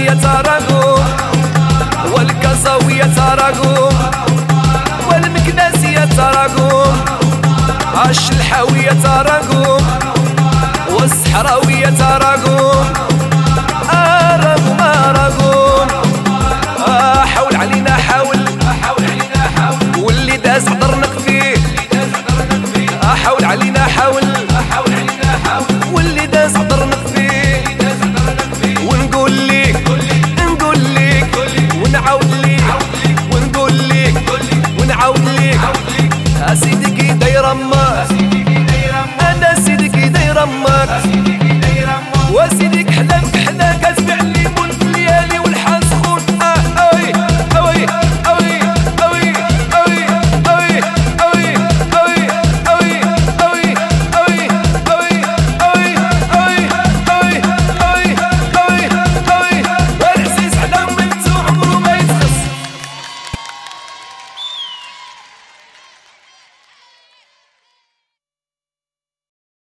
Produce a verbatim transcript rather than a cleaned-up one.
والكازاوية تراقوم والكازاوية تراقوم والمكناسية تراقوم عش الحاوية تراقوم والصحراوية تراقوم أراقوم أراقوم آه حاول علينا حاول واللي داز حضرنك فيه آه حاول علينا حاول